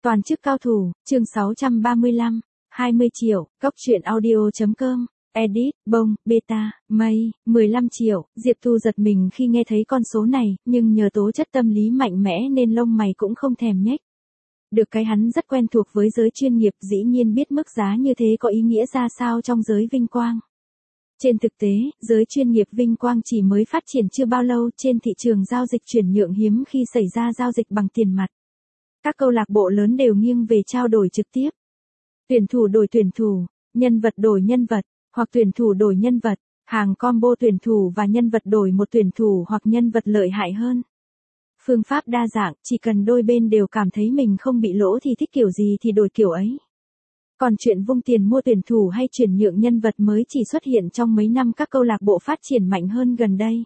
Toàn chức cao thủ, chương 635, 20 triệu, Cóc truyện audio.com, edit, bông, beta, mây, 15 triệu, Diệp Thu giật mình khi nghe thấy con số này, nhưng nhờ tố chất tâm lý mạnh mẽ nên lông mày cũng không thèm nhếch. Được cái hắn rất quen thuộc với giới chuyên nghiệp, dĩ nhiên biết mức giá như thế có ý nghĩa ra sao trong giới vinh quang. Trên thực tế, giới chuyên nghiệp vinh quang chỉ mới phát triển chưa bao lâu, trên thị trường giao dịch chuyển nhượng hiếm khi xảy ra giao dịch bằng tiền mặt. Các câu lạc bộ lớn đều nghiêng về trao đổi trực tiếp. Tuyển thủ đổi tuyển thủ, nhân vật đổi nhân vật, hoặc tuyển thủ đổi nhân vật, hàng combo tuyển thủ và nhân vật đổi một tuyển thủ hoặc nhân vật lợi hại hơn. Phương pháp đa dạng, chỉ cần đôi bên đều cảm thấy mình không bị lỗ thì thích kiểu gì thì đổi kiểu ấy. Còn chuyện vung tiền mua tuyển thủ hay chuyển nhượng nhân vật mới chỉ xuất hiện trong mấy năm các câu lạc bộ phát triển mạnh hơn gần đây.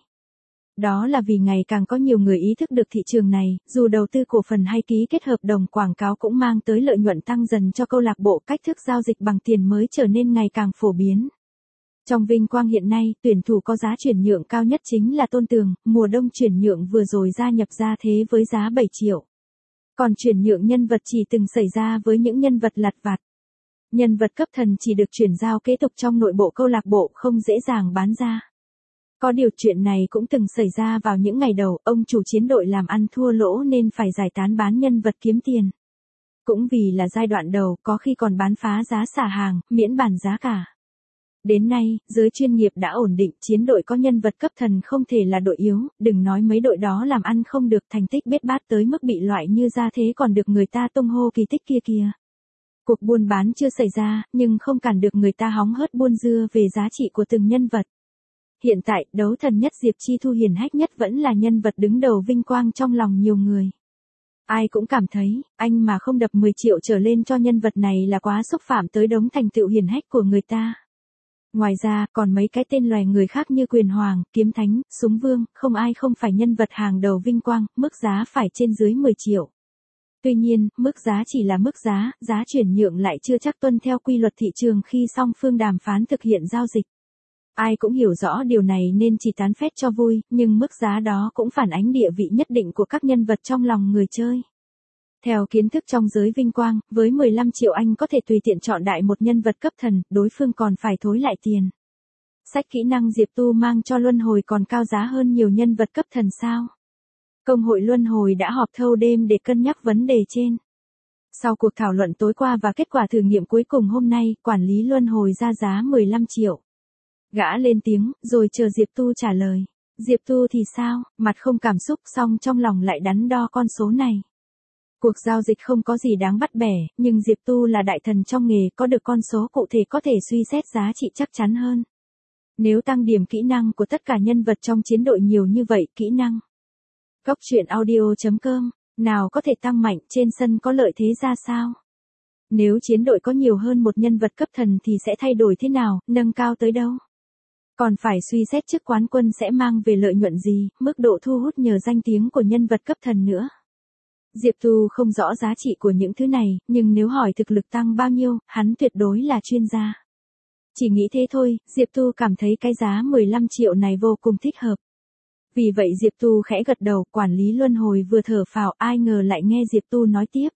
Đó là vì ngày càng có nhiều người ý thức được thị trường này, dù đầu tư cổ phần hay ký kết hợp đồng quảng cáo cũng mang tới lợi nhuận tăng dần cho câu lạc bộ, cách thức giao dịch bằng tiền mới trở nên ngày càng phổ biến. Trong vinh quang hiện nay, tuyển thủ có giá chuyển nhượng cao nhất chính là Tôn Tường, mùa đông chuyển nhượng vừa rồi gia nhập ra thế với giá 7 triệu. Còn chuyển nhượng nhân vật chỉ từng xảy ra với những nhân vật lặt vặt. Nhân vật cấp thần chỉ được chuyển giao kế tục trong nội bộ câu lạc bộ, không dễ dàng bán ra. Có điều chuyện này cũng từng xảy ra vào những ngày đầu, ông chủ chiến đội làm ăn thua lỗ nên phải giải tán bán nhân vật kiếm tiền. Cũng vì là giai đoạn đầu, có khi còn bán phá giá xả hàng, miễn bàn giá cả. Đến nay, giới chuyên nghiệp đã ổn định, chiến đội có nhân vật cấp thần không thể là đội yếu, đừng nói mấy đội đó làm ăn không được, thành tích bết bát tới mức bị loại như ra thế còn được người ta tung hô kỳ tích kia kìa. Cuộc buôn bán chưa xảy ra, nhưng không cản được người ta hóng hớt buôn dưa về giá trị của từng nhân vật. Hiện tại, đấu thần nhất Diệp Chi Thu hiển hách nhất vẫn là nhân vật đứng đầu vinh quang trong lòng nhiều người. Ai cũng cảm thấy, anh mà không đập 10 triệu trở lên cho nhân vật này là quá xúc phạm tới đống thành tựu hiển hách của người ta. Ngoài ra, còn mấy cái tên loài người khác như Quyền Hoàng, Kiếm Thánh, Súng Vương, không ai không phải nhân vật hàng đầu vinh quang, mức giá phải trên dưới 10 triệu. Tuy nhiên, mức giá chỉ là mức giá chuyển nhượng lại chưa chắc tuân theo quy luật thị trường khi song phương đàm phán thực hiện giao dịch. Ai cũng hiểu rõ điều này nên chỉ tán phét cho vui, nhưng mức giá đó cũng phản ánh địa vị nhất định của các nhân vật trong lòng người chơi. Theo kiến thức trong giới vinh quang, với 15 triệu anh có thể tùy tiện chọn đại một nhân vật cấp thần, đối phương còn phải thối lại tiền. Sách kỹ năng Diệp Tu mang cho luân hồi còn cao giá hơn nhiều nhân vật cấp thần sao? Công hội luân hồi đã họp thâu đêm để cân nhắc vấn đề trên. Sau cuộc thảo luận tối qua và kết quả thử nghiệm cuối cùng hôm nay, quản lý luân hồi ra giá 15 triệu. Gã lên tiếng, rồi chờ Diệp Tu trả lời. Diệp Tu thì sao, mặt không cảm xúc song trong lòng lại đắn đo con số này. Cuộc giao dịch không có gì đáng bắt bẻ, nhưng Diệp Tu là đại thần trong nghề, có được con số cụ thể có thể suy xét giá trị chắc chắn hơn. Nếu tăng điểm kỹ năng của tất cả nhân vật trong chiến đội nhiều như vậy, kỹ năng Cóc truyện audio.com, nào có thể tăng mạnh, trên sân có lợi thế ra sao? Nếu chiến đội có nhiều hơn một nhân vật cấp thần thì sẽ thay đổi thế nào, nâng cao tới đâu? Còn phải suy xét chức quán quân sẽ mang về lợi nhuận gì, mức độ thu hút nhờ danh tiếng của nhân vật cấp thần nữa. Diệp Tu không rõ giá trị của những thứ này, nhưng nếu hỏi thực lực tăng bao nhiêu, hắn tuyệt đối là chuyên gia. Chỉ nghĩ thế thôi, Diệp Tu cảm thấy cái giá 15 triệu này vô cùng thích hợp. Vì vậy Diệp Tu khẽ gật đầu, quản lý luân hồi vừa thở phào, ai ngờ lại nghe Diệp Tu nói tiếp.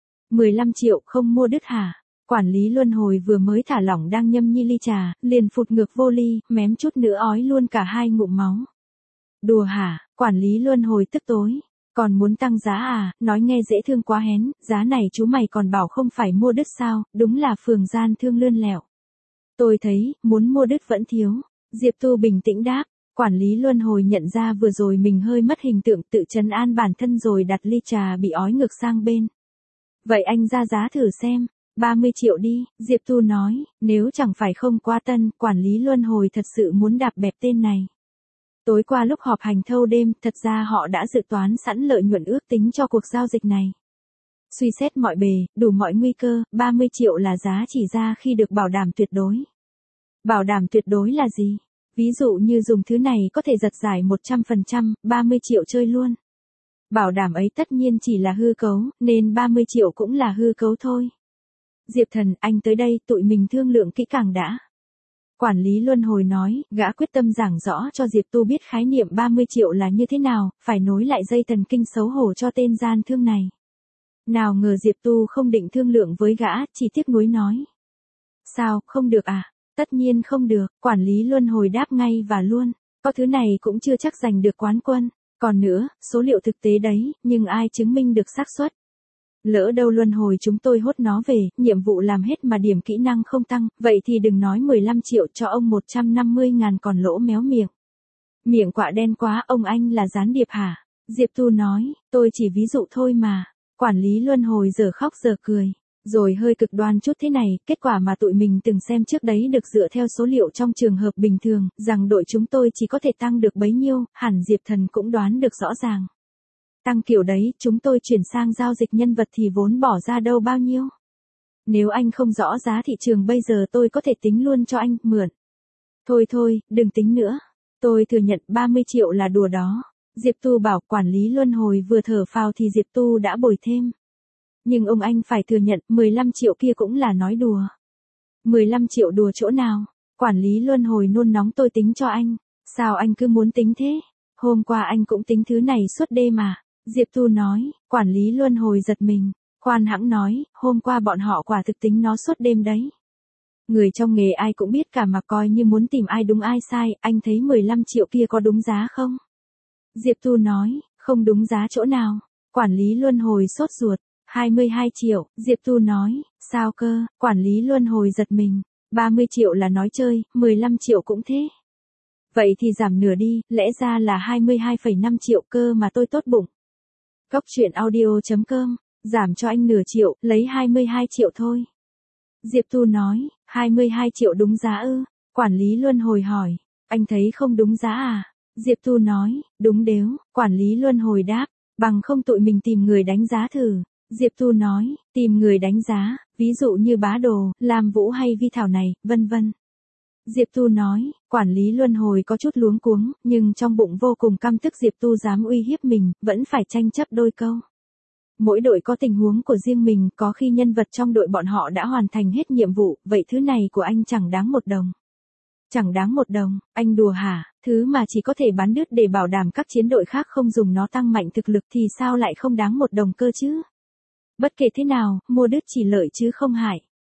15 triệu không mua đứt hả? Quản lý luân hồi vừa mới thả lỏng đang nhâm nhi ly trà, liền phụt ngược vô ly, mém chút nữa ói luôn cả hai ngụm máu. Đùa hả? Quản lý luân hồi tức tối. Còn muốn tăng giá à, nói nghe dễ thương quá hén, giá này chú mày còn bảo không phải mua đứt sao, đúng là phường gian thương lươn lẹo. Tôi thấy, muốn mua đứt vẫn thiếu. Diệp Tu bình tĩnh đáp, quản lý luân hồi nhận ra vừa rồi mình hơi mất hình tượng, tự trấn an bản thân rồi đặt ly trà bị ói ngược sang bên. Vậy anh ra giá thử xem, 30 triệu đi, Diệp Tu nói, nếu chẳng phải không quá tân, quản lý luân hồi thật sự muốn đạp bẹp tên này. Tối qua lúc họp hành thâu đêm, thật ra họ đã dự toán sẵn lợi nhuận ước tính cho cuộc giao dịch này. Suy xét mọi bề, đủ mọi nguy cơ, 30 triệu là giá chỉ ra khi được bảo đảm tuyệt đối. Bảo đảm tuyệt đối là gì? Ví dụ như dùng thứ này có thể giật giải 100%, 30 triệu chơi luôn. Bảo đảm ấy tất nhiên chỉ là hư cấu, nên 30 triệu cũng là hư cấu thôi. Diệp Thần, anh tới đây, tụi mình thương lượng kỹ càng đã. Quản lý luân hồi nói, gã quyết tâm giảng rõ cho Diệp Tu biết khái niệm 30 triệu là như thế nào, phải nối lại dây thần kinh xấu hổ cho tên gian thương này. Nào ngờ Diệp Tu không định thương lượng với gã, chỉ tiếc nuối nói. Sao, không được à? Tất nhiên không được, quản lý luân hồi đáp ngay và luôn. Có thứ này cũng chưa chắc giành được quán quân. Còn nữa, số liệu thực tế đấy, nhưng ai chứng minh được xác suất? Lỡ đâu luân hồi chúng tôi hốt nó về, nhiệm vụ làm hết mà điểm kỹ năng không tăng, vậy thì đừng nói 15 triệu cho ông 150.000 còn lỗ méo miệng. Miệng quạ đen quá, ông anh là gián điệp hả? Diệp Tu nói, tôi chỉ ví dụ thôi mà. Quản lý luân hồi giờ khóc giờ cười. Rồi hơi cực đoan chút thế này, kết quả mà tụi mình từng xem trước đấy được dựa theo số liệu trong trường hợp bình thường, rằng đội chúng tôi chỉ có thể tăng được bấy nhiêu, hẳn Diệp Thần cũng đoán được rõ ràng. Tăng kiểu đấy, chúng tôi chuyển sang giao dịch nhân vật thì vốn bỏ ra đâu bao nhiêu. Nếu anh không rõ giá thị trường bây giờ tôi có thể tính luôn cho anh, mượn. Thôi, đừng tính nữa. Tôi thừa nhận 30 triệu là đùa đó. Diệp Tu bảo. Quản lý luân hồi vừa thở phào thì Diệp Tu đã bồi thêm. Nhưng ông anh phải thừa nhận 15 triệu kia cũng là nói đùa. 15 triệu đùa chỗ nào? Quản lý luân hồi nôn nóng. Tôi tính cho anh. Sao anh cứ muốn tính thế? Hôm qua anh cũng tính thứ này suốt đêm mà. Diệp Tu nói. Quản lý luân hồi giật mình. Khoan hãng nói, hôm qua bọn họ quả thực tính nó suốt đêm đấy. Người trong nghề ai cũng biết cả mà coi như muốn tìm ai đúng ai sai, anh thấy 15 triệu kia có đúng giá không? Diệp Tu nói, không đúng giá chỗ nào. Quản lý luân hồi sốt ruột. 22 triệu, Diệp Tu nói, sao cơ? Quản lý luân hồi giật mình. 30 triệu là nói chơi, 15 triệu cũng thế. Vậy thì giảm nửa đi, lẽ ra là 22,5 triệu cơ mà. Tôi tốt bụng. Góc truyện audio.com, giảm cho anh nửa triệu, lấy 22 triệu thôi. Diệp Tu nói, 22 triệu đúng giá ư? Quản lý luân hồi hỏi, anh thấy không đúng giá à? Diệp Tu nói, đúng đếu. Quản lý luân hồi đáp, bằng không tụi mình tìm người đánh giá thử. Diệp Tu nói, tìm người đánh giá, ví dụ như Bá Đồ, Lam Vũ hay Vi Thảo này, vân vân. Diệp Tu nói, quản lý luân hồi có chút luống cuống, nhưng trong bụng vô cùng căm tức Diệp Tu dám uy hiếp mình, vẫn phải tranh chấp đôi câu. Mỗi đội có tình huống của riêng mình, có khi nhân vật trong đội bọn họ đã hoàn thành hết nhiệm vụ, vậy thứ này của anh chẳng đáng một đồng. Chẳng đáng một đồng, anh đùa hả? Thứ mà chỉ có thể bán đứt để bảo đảm các chiến đội khác không dùng nó tăng mạnh thực lực thì sao lại không đáng một đồng cơ chứ? Bất kể thế nào, mua đứt chỉ lợi chứ không hại.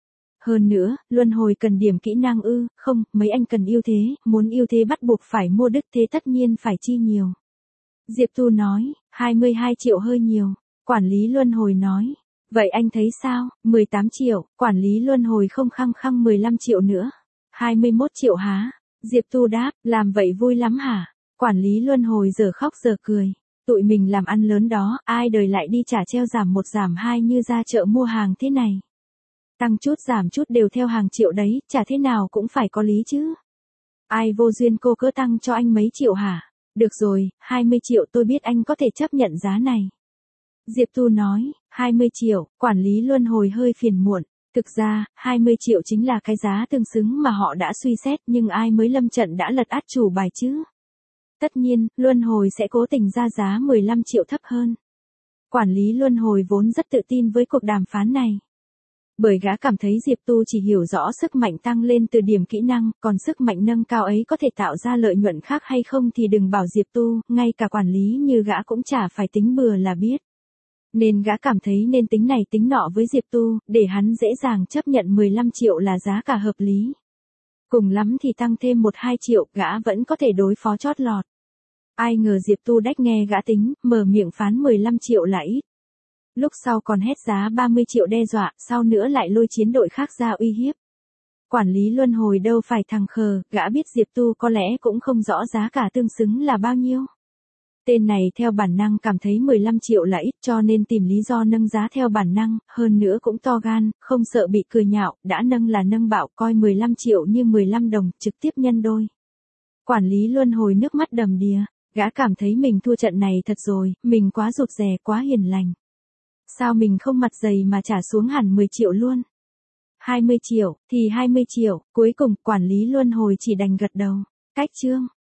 Hơn nữa, luân hồi cần điểm kỹ năng ư? Không, mấy anh cần ưu thế, muốn ưu thế bắt buộc phải mua đứt, thế tất nhiên phải chi nhiều. Diệp Tu nói, 22 triệu hơi nhiều. Quản lý luân hồi nói, vậy anh thấy sao? 18 triệu, quản lý luân hồi không khăng khăng 15 triệu nữa. 21 triệu hả? Diệp Tu đáp, làm vậy vui lắm hả? Quản lý luân hồi giờ khóc giờ cười. Tụi mình làm ăn lớn đó, ai đời lại đi trả treo giảm 1 giảm 2 như ra chợ mua hàng thế này. Tăng chút giảm chút đều theo hàng triệu đấy, chả thế nào cũng phải có lý chứ. Ai vô duyên cô cỡ tăng cho anh mấy triệu hả? Được rồi, 20 triệu tôi biết anh có thể chấp nhận giá này. Diệp Tu nói, 20 triệu, quản lý luân hồi hơi phiền muộn. Thực ra, 20 triệu chính là cái giá tương xứng mà họ đã suy xét, nhưng ai mới lâm trận đã lật át chủ bài chứ. Tất nhiên, luân hồi sẽ cố tình ra giá 15 triệu thấp hơn. Quản lý luân hồi vốn rất tự tin với cuộc đàm phán này. Bởi gã cảm thấy Diệp Tu chỉ hiểu rõ sức mạnh tăng lên từ điểm kỹ năng, còn sức mạnh nâng cao ấy có thể tạo ra lợi nhuận khác hay không thì đừng bảo Diệp Tu, ngay cả quản lý như gã cũng chả phải tính bừa là biết. Nên gã cảm thấy nên tính này tính nọ với Diệp Tu, để hắn dễ dàng chấp nhận 15 triệu là giá cả hợp lý. Cùng lắm thì tăng thêm 1-2 triệu, gã vẫn có thể đối phó chót lọt. Ai ngờ Diệp Tu đách nghe gã tính, mở miệng phán 15 triệu là ít. Lúc sau còn hét giá 30 triệu đe dọa, sau nữa lại lôi chiến đội khác ra uy hiếp. Quản lý luân hồi đâu phải thằng khờ, gã biết Diệp Tu có lẽ cũng không rõ giá cả tương xứng là bao nhiêu. Tên này theo bản năng cảm thấy 15 triệu là ít cho nên tìm lý do nâng giá theo bản năng, hơn nữa cũng to gan, không sợ bị cười nhạo, đã nâng là nâng bạo, coi 15 triệu như 15 đồng, trực tiếp nhân đôi. Quản lý luân hồi nước mắt đầm đìa, gã cảm thấy mình thua trận này thật rồi, mình quá rụt rè, quá hiền lành. Sao mình không mặt dày mà trả xuống hẳn 10 triệu luôn? 20 triệu, thì 20 triệu, cuối cùng quản lý luân hồi chỉ đành gật đầu. Cách chương